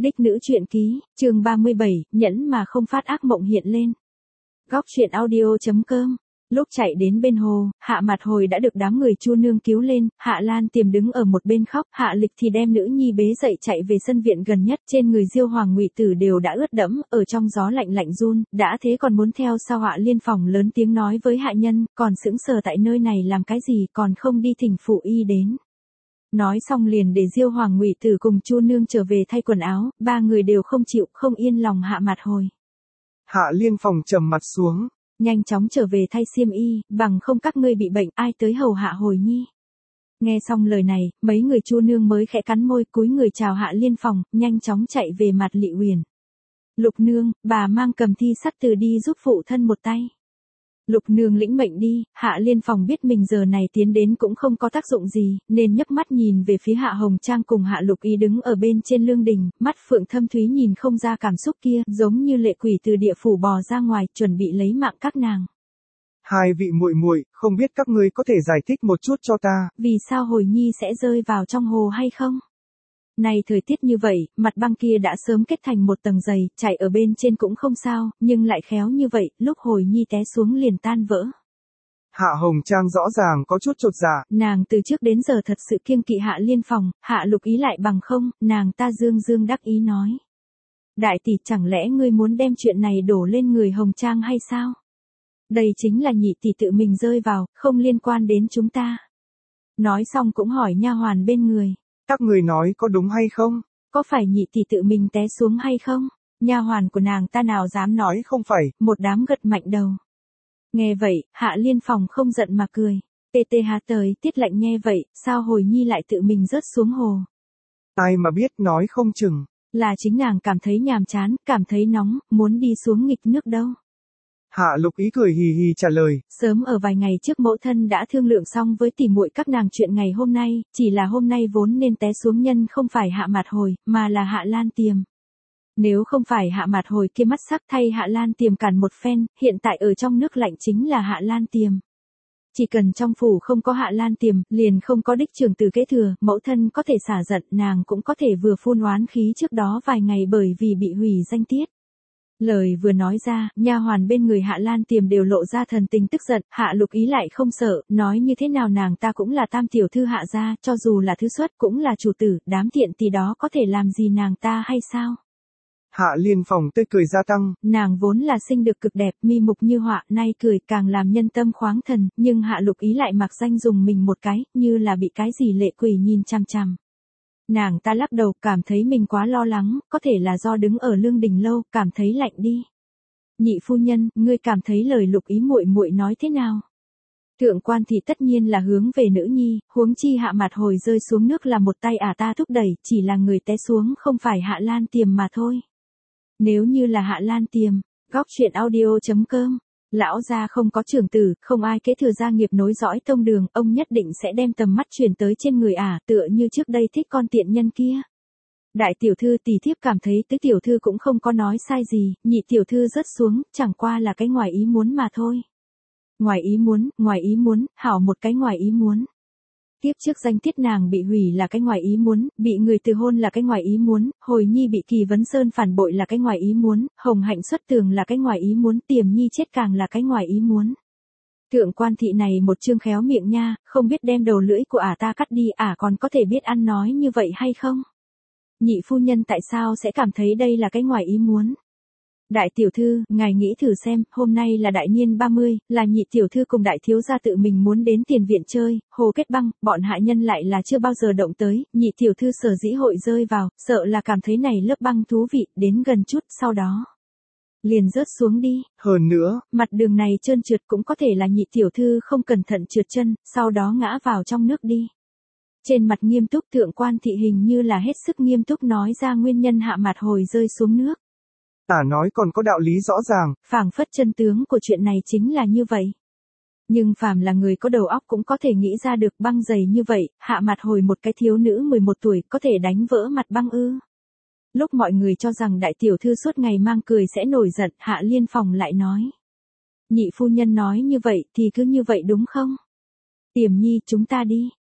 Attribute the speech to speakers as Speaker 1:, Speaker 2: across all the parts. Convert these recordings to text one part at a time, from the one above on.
Speaker 1: Đích nữ truyện ký, chương 37, nhẫn mà không phát ác mộng hiện lên. Góc truyện audio.com. Lúc chạy đến bên hồ, Hạ Mạt Hồi đã được đám người Chu nương cứu lên, Hạ Lan Tiềm đứng ở một bên khóc, Hạ Lịch thì đem nữ nhi bế dậy chạy về sân viện gần nhất, trên người Diêu Hoàng Ngụy Tử đều đã ướt đẫm, ở trong gió lạnh lạnh run, đã thế còn muốn theo sau Hạ Liên Phòng lớn tiếng nói với hạ nhân, còn sững sờ tại nơi này làm cái gì, còn không đi thỉnh phụ y đến. Nói xong liền để Diêu Hoàng Ngụy Tử cùng Chu nương trở về thay quần áo, ba người đều không chịu, không yên lòng Hạ Mạt Hồi.
Speaker 2: Hạ Liên Phòng trầm mặt xuống.
Speaker 1: Nhanh chóng trở về thay xiêm y, bằng không các ngươi bị bệnh, ai tới hầu hạ Hồi nhi. Nghe xong lời này, mấy người Chu nương mới khẽ cắn môi, cúi người chào Hạ Liên Phòng, nhanh chóng chạy về mặt Lị Uyển. Lục nương, bà mang cầm thi sắt từ đi giúp phụ thân một tay. Lục nương lĩnh mệnh đi, Hạ Liên Phòng biết mình giờ này tiến đến cũng không có tác dụng gì, nên nhấc mắt nhìn về phía Hạ Hồng Trang cùng Hạ Lục Y đứng ở bên trên lương đình, mắt phượng thâm thúy nhìn không ra cảm xúc kia, giống như lệ quỷ từ địa phủ bò ra ngoài, chuẩn bị lấy mạng các nàng.
Speaker 2: Hai vị muội muội, không biết các ngươi có thể giải thích một chút cho ta,
Speaker 1: vì sao Hồi nhi sẽ rơi vào trong hồ hay không? Này thời tiết như vậy, mặt băng kia đã sớm kết thành một tầng dày, chạy ở bên trên cũng không sao, nhưng lại khéo như vậy, lúc Hồi nhi té xuống liền tan vỡ.
Speaker 2: Hạ Hồng Trang rõ ràng có chút chột dạ.
Speaker 1: Nàng từ trước đến giờ thật sự kiêng kỵ Hạ Liên Phòng, Hạ Lục Ý lại bằng không, nàng ta dương dương đắc ý nói. Đại tỷ, chẳng lẽ ngươi muốn đem chuyện này đổ lên người Hồng Trang hay sao? Đây chính là nhị tỷ tự mình rơi vào, không liên quan đến chúng ta. Nói xong cũng hỏi nha hoàn bên người.
Speaker 2: Các người nói có đúng hay không?
Speaker 1: Có phải nhị tỷ tự mình té xuống hay không? Nha hoàn của nàng ta nào dám nói
Speaker 2: không phải.
Speaker 1: Một đám gật mạnh đầu. Nghe vậy, Hạ Liên Phòng không giận mà cười. Tê tê hà tới, Tiết Lạnh nghe vậy, sao Hồi nhi lại tự mình rớt xuống hồ?
Speaker 2: Ai mà biết, nói không chừng.
Speaker 1: Là chính nàng cảm thấy nhàm chán, cảm thấy nóng, muốn đi xuống nghịch nước đâu.
Speaker 2: Hạ Lục Ý cười hì hì trả lời.
Speaker 1: Sớm ở vài ngày trước mẫu thân đã thương lượng xong với tỷ muội các nàng chuyện ngày hôm nay, chỉ là hôm nay vốn nên té xuống nhân không phải Hạ Mạt Hồi, mà là Hạ Lan Tiềm. Nếu không phải Hạ Mạt Hồi kia mắt sắc thay Hạ Lan Tiềm cản một phen, hiện tại ở trong nước lạnh chính là Hạ Lan Tiềm. Chỉ cần trong phủ không có Hạ Lan Tiềm, liền không có đích trưởng tử kế thừa, mẫu thân có thể xả giận, nàng cũng có thể vừa phun oán khí trước đó vài ngày bởi vì bị hủy danh tiết. Lời vừa nói ra, nha hoàn bên người Hạ Lan Tiềm đều lộ ra thần tình tức giận, Hạ Lục Ý lại không sợ, nói như thế nào nàng ta cũng là tam tiểu thư Hạ gia, cho dù là thứ xuất cũng là chủ tử, đám tiện tỷ đó có thể làm gì nàng ta hay sao?
Speaker 2: Hạ Liên Phòng tươi cười gia tăng.
Speaker 1: Nàng vốn là sinh được cực đẹp, mi mục như họa, nay cười càng làm nhân tâm khoáng thần, nhưng Hạ Lục Ý lại mặc danh dùng mình một cái, như là bị cái gì lệ quỷ nhìn chằm chằm. Nàng ta lắc đầu, cảm thấy mình quá lo lắng, có thể là do đứng ở lương đình lâu, cảm thấy lạnh đi. Nhị phu nhân, ngươi cảm thấy lời Lục Ý muội muội nói thế nào? Thượng quan thì tất nhiên là hướng về nữ nhi, huống chi Hạ Mạt Hồi rơi xuống nước là một tay ta thúc đẩy, chỉ là người té xuống không phải Hạ Lan Tiềm mà thôi. Nếu như là Hạ Lan Tiềm, góc truyện audio.com. Lão gia không có trưởng tử, không ai kế thừa gia nghiệp nối dõi tông đường, ông nhất định sẽ đem tầm mắt chuyển tới trên người tựa như trước đây thích con tiện nhân kia. Đại tiểu thư tỷ thiếp cảm thấy tứ tiểu thư cũng không có nói sai gì, nhị tiểu thư rớt xuống, chẳng qua là cái ngoài ý muốn mà thôi. Ngoài ý muốn, hảo một cái ngoài ý muốn. Tiếp trước danh tiết nàng bị hủy là cái ngoài ý muốn, bị người từ hôn là cái ngoài ý muốn, Hồi nhi bị Kỳ Vấn Sơn phản bội là cái ngoài ý muốn, Hồng Hạnh xuất tường là cái ngoài ý muốn, Tiềm nhi chết càng là cái ngoài ý muốn. Thượng quan thị này một chương khéo miệng nha, không biết đem đầu lưỡi của ta cắt đi, còn có thể biết ăn nói như vậy hay không? Nhị phu nhân tại sao sẽ cảm thấy đây là cái ngoài ý muốn? Đại tiểu thư, ngài nghĩ thử xem, hôm nay là đại niên 30, là nhị tiểu thư cùng đại thiếu gia tự mình muốn đến tiền viện chơi, hồ kết băng, bọn hạ nhân lại là chưa bao giờ động tới, nhị tiểu thư sở dĩ hội rơi vào, sợ là cảm thấy này lớp băng thú vị, đến gần chút, sau đó liền rớt xuống đi.
Speaker 2: Hơn nữa,
Speaker 1: mặt đường này trơn trượt cũng có thể là nhị tiểu thư không cẩn thận trượt chân, sau đó ngã vào trong nước đi. Trên mặt nghiêm túc thượng quan thị hình như là hết sức nghiêm túc nói ra nguyên nhân Hạ Mạt Hồi rơi xuống nước.
Speaker 2: Tả nói còn có đạo lý rõ ràng.
Speaker 1: Phảng phất chân tướng của chuyện này chính là như vậy. Nhưng phàm là người có đầu óc cũng có thể nghĩ ra được băng dày như vậy, Hạ Mạt Hồi một cái thiếu nữ 11 tuổi có thể đánh vỡ mặt băng ư. Lúc mọi người cho rằng đại tiểu thư suốt ngày mang cười sẽ nổi giận, Hạ Liên Phòng lại nói. Nhị phu nhân nói như vậy thì cứ như vậy đúng không? Tiềm nhi chúng ta đi.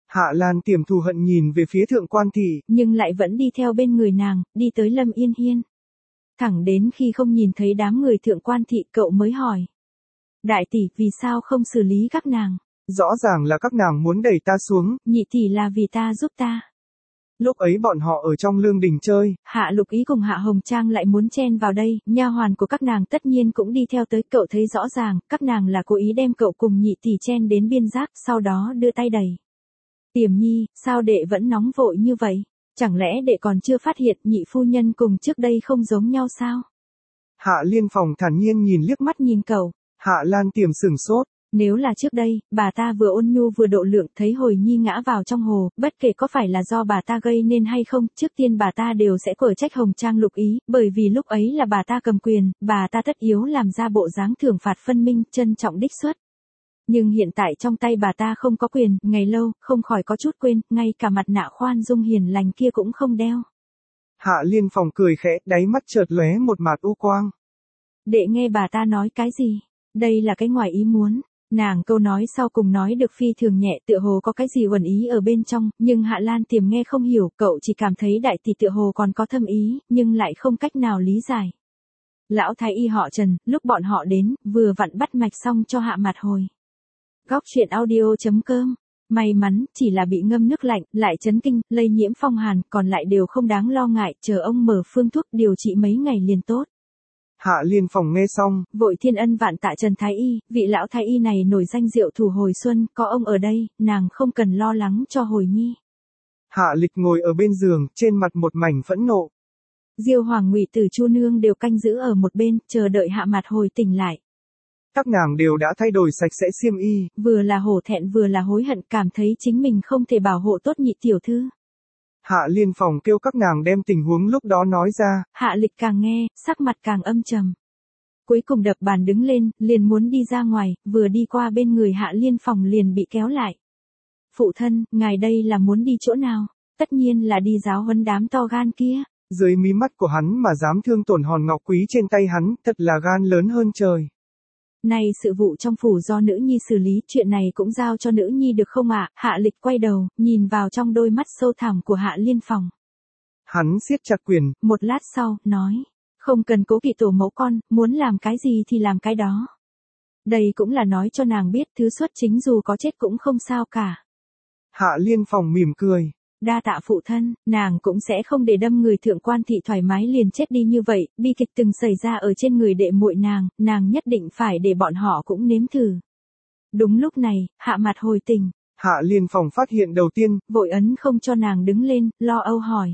Speaker 2: Hạ Lan Tiềm thù hận nhìn về phía Thượng Quan Thị,
Speaker 1: nhưng lại vẫn đi theo bên người nàng, đi tới Lâm Yên Hiên. Thẳng đến khi không nhìn thấy đám người Thượng Quan Thị cậu mới hỏi. Đại tỷ, vì sao không xử lý các nàng?
Speaker 2: Rõ ràng là các nàng muốn đẩy ta xuống.
Speaker 1: Nhị tỷ là vì ta giúp ta.
Speaker 2: Lúc ấy bọn họ ở trong lương đình chơi.
Speaker 1: Hạ Lục Ý cùng Hạ Hồng Trang lại muốn chen vào đây, nha hoàn của các nàng tất nhiên cũng đi theo tới, cậu thấy rõ ràng, các nàng là cố ý đem cậu cùng nhị tỷ chen đến biên giác, sau đó đưa tay đẩy. Tiềm Nhi, sao đệ vẫn nóng vội như vậy? Chẳng lẽ đệ còn chưa phát hiện nhị phu nhân cùng trước đây không giống nhau sao?
Speaker 2: Hạ Liên Phòng thản nhiên nhìn liếc mắt
Speaker 1: nhìn cậu.
Speaker 2: Hạ Lan Tiềm sửng sốt.
Speaker 1: Nếu là trước đây, bà ta vừa ôn nhu vừa độ lượng, thấy Hồi Nhi ngã vào trong hồ, bất kể có phải là do bà ta gây nên hay không, trước tiên bà ta đều sẽ quở trách Hồng Trang Lục Ý, bởi vì lúc ấy là bà ta cầm quyền, bà ta tất yếu làm ra bộ dáng thưởng phạt phân minh, trân trọng đích xuất. Nhưng hiện tại trong tay bà ta không có quyền, ngày lâu, không khỏi có chút quên, ngay cả mặt nạ khoan dung hiền lành kia cũng không đeo.
Speaker 2: Hạ Liên Phòng cười khẽ, đáy mắt chợt lóe một mạt u quang.
Speaker 1: Đệ nghe bà ta nói cái gì? Đây là cái ngoài ý muốn. Nàng câu nói sau cùng nói được phi thường nhẹ, tựa hồ có cái gì uẩn ý ở bên trong, nhưng Hạ Lan Tiềm nghe không hiểu, cậu chỉ cảm thấy đại tỷ tựa hồ còn có thâm ý, nhưng lại không cách nào lý giải. Lão thái y họ Trần, lúc bọn họ đến, vừa vặn bắt mạch xong cho Hạ Mạt Hồi. Góc truyện audio.com. May mắn, chỉ là bị ngâm nước lạnh, lại chấn kinh, lây nhiễm phong hàn, còn lại đều không đáng lo ngại, chờ ông mở phương thuốc điều trị mấy ngày liền tốt.
Speaker 2: Hạ Liên Phòng nghe xong,
Speaker 1: vội thiên ân vạn tạ Trần Thái Y, vị lão Thái Y này nổi danh diệu thủ hồi xuân, có ông ở đây, nàng không cần lo lắng cho Hồi Nhi.
Speaker 2: Hạ Lịch ngồi ở bên giường, trên mặt một mảnh phẫn nộ.
Speaker 1: Diêu Hoàng Ngụy Tử Chu Nương đều canh giữ ở một bên, chờ đợi Hạ Mạt Hồi tỉnh lại.
Speaker 2: Các nàng đều đã thay đổi sạch sẽ xiêm y.
Speaker 1: Vừa là hổ thẹn vừa là hối hận, cảm thấy chính mình không thể bảo hộ tốt nhị tiểu thư.
Speaker 2: Hạ Liên Phòng kêu các nàng đem tình huống lúc đó nói ra.
Speaker 1: Hạ Lịch càng nghe, sắc mặt càng âm trầm. Cuối cùng đập bàn đứng lên, liền muốn đi ra ngoài, vừa đi qua bên người Hạ Liên Phòng liền bị kéo lại. Phụ thân, ngài đây là muốn đi chỗ nào? Tất nhiên là đi giáo huấn đám to gan kia.
Speaker 2: Dưới mí mắt của hắn mà dám thương tổn hòn ngọc quý trên tay hắn, thật là gan lớn hơn trời.
Speaker 1: Này sự vụ trong phủ do nữ nhi xử lý, chuyện này cũng giao cho nữ nhi được không ạ? Hạ Lịch quay đầu, nhìn vào trong đôi mắt sâu thẳm của Hạ Liên Phòng.
Speaker 2: Hắn siết chặt quyền.
Speaker 1: Một lát sau, nói. Không cần cố kỵ tổ mẫu con, muốn làm cái gì thì làm cái đó. Đây cũng là nói cho nàng biết thứ xuất chính dù có chết cũng không sao cả.
Speaker 2: Hạ Liên Phòng mỉm cười.
Speaker 1: Đa tạ phụ thân, nàng cũng sẽ không để đâm người Thượng Quan Thị thoải mái liền chết đi như vậy, bi kịch từng xảy ra ở trên người đệ muội nàng nhất định phải để bọn họ cũng nếm thử. Đúng lúc này, Hạ Mạt Hồi tỉnh.
Speaker 2: Hạ Liên Phòng phát hiện đầu tiên,
Speaker 1: vội ấn không cho nàng đứng lên, lo âu hỏi.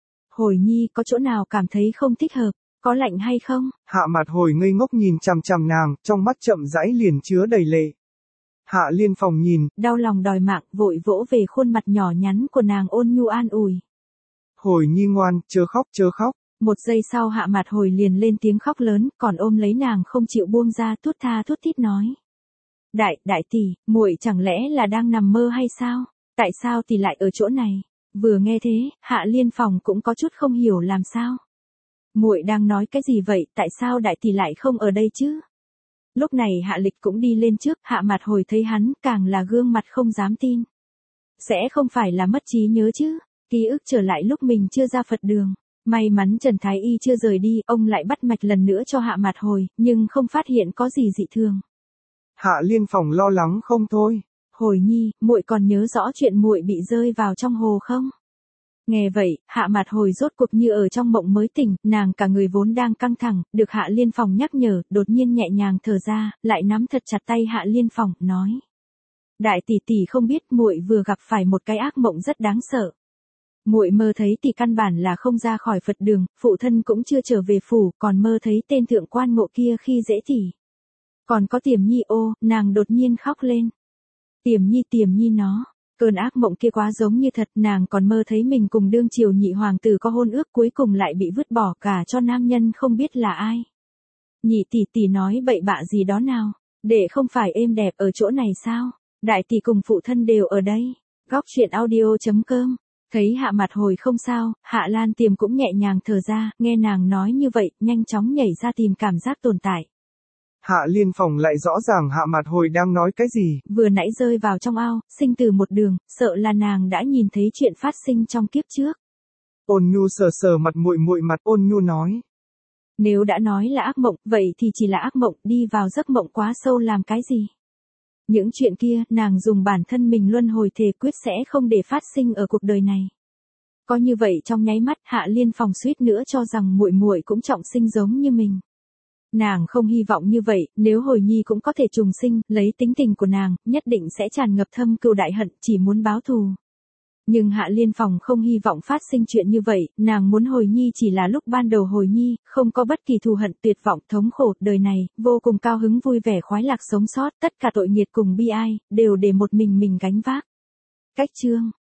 Speaker 1: Hồi Nhi, có chỗ nào cảm thấy không thích hợp, có lạnh hay không?
Speaker 2: Hạ Mạt Hồi ngây ngốc nhìn chằm chằm nàng, trong mắt chậm rãi liền chứa đầy lệ. Hạ Liên Phòng nhìn,
Speaker 1: đau lòng đòi mạng, vội vỗ về khuôn mặt nhỏ nhắn của nàng ôn nhu an ủi.
Speaker 2: Hồi Nhi ngoan, chớ khóc chớ khóc.
Speaker 1: Một giây sau Hạ Mạt Hồi liền lên tiếng khóc lớn, còn ôm lấy nàng không chịu buông ra, thút tha thút thít nói. Đại tỷ, muội chẳng lẽ là đang nằm mơ hay sao? Tại sao tỷ lại ở chỗ này? Vừa nghe thế, Hạ Liên Phòng cũng có chút không hiểu làm sao. Muội đang nói cái gì vậy, tại sao đại tỷ lại không ở đây chứ? Lúc này Hạ Lịch cũng đi lên trước, Hạ Mạt Hồi thấy hắn, càng là gương mặt không dám tin. Sẽ không phải là mất trí nhớ chứ? Ký ức trở lại lúc mình chưa ra Phật đường. May mắn Trần Thái Y chưa rời đi, ông lại bắt mạch lần nữa cho Hạ Mạt Hồi, nhưng không phát hiện có gì dị thường.
Speaker 2: Hạ Liên Phòng lo lắng không thôi.
Speaker 1: Hồi Nhi, muội còn nhớ rõ chuyện muội bị rơi vào trong hồ không? Nghe vậy, Hạ Mạt Hồi rốt cuộc như ở trong mộng mới tỉnh, nàng cả người vốn đang căng thẳng, được Hạ Liên Phòng nhắc nhở, đột nhiên nhẹ nhàng thở ra, lại nắm thật chặt tay Hạ Liên Phòng, nói. Đại tỷ tỷ không biết muội vừa gặp phải một cái ác mộng rất đáng sợ. Muội mơ thấy tỷ căn bản là không ra khỏi Phật đường, phụ thân cũng chưa trở về phủ, còn mơ thấy tên Thượng Quan Ngộ kia khi dễ tỷ. Còn có Tiềm Nhi, ô, nàng đột nhiên khóc lên. Tiềm Nhi nó. Cơn ác mộng kia quá giống như thật, nàng còn mơ thấy mình cùng đương triều nhị hoàng tử có hôn ước, cuối cùng lại bị vứt bỏ cả cho nam nhân không biết là ai. Nhị tỷ nói bậy bạ gì đó nào, để không phải êm đẹp ở chỗ này sao? Đại tỷ cùng phụ thân đều ở đây. Góc truyện audio.com. Thấy Hạ Mạt Hồi không sao, Hạ Lan Tiềm cũng nhẹ nhàng thở ra, nghe nàng nói như vậy, nhanh chóng nhảy ra tìm cảm giác tồn tại.
Speaker 2: Hạ Liên Phòng lại rõ ràng Hạ Mạt Hồi đang nói cái gì.
Speaker 1: Vừa nãy rơi vào trong ao, sinh từ một đường, sợ là nàng đã nhìn thấy chuyện phát sinh trong kiếp trước.
Speaker 2: Ôn Nhu sờ sờ mặt muội muội mặt, Ôn Nhu nói.
Speaker 1: Nếu đã nói là ác mộng, vậy thì chỉ là ác mộng, đi vào giấc mộng quá sâu làm cái gì? Những chuyện kia, nàng dùng bản thân mình luân hồi thề quyết sẽ không để phát sinh ở cuộc đời này. Có như vậy trong nháy mắt, Hạ Liên Phòng suýt nữa cho rằng muội muội cũng trọng sinh giống như mình. Nàng không hy vọng như vậy, nếu Hồi Nhi cũng có thể trùng sinh, lấy tính tình của nàng, nhất định sẽ tràn ngập thâm cừu đại hận, chỉ muốn báo thù. Nhưng Hạ Liên Phòng không hy vọng phát sinh chuyện như vậy, nàng muốn Hồi Nhi chỉ là lúc ban đầu Hồi Nhi, không có bất kỳ thù hận, tuyệt vọng, thống khổ, đời này, vô cùng cao hứng vui vẻ khoái lạc sống sót, tất cả tội nghiệt cùng bi ai, đều để một mình gánh vác. Cách chương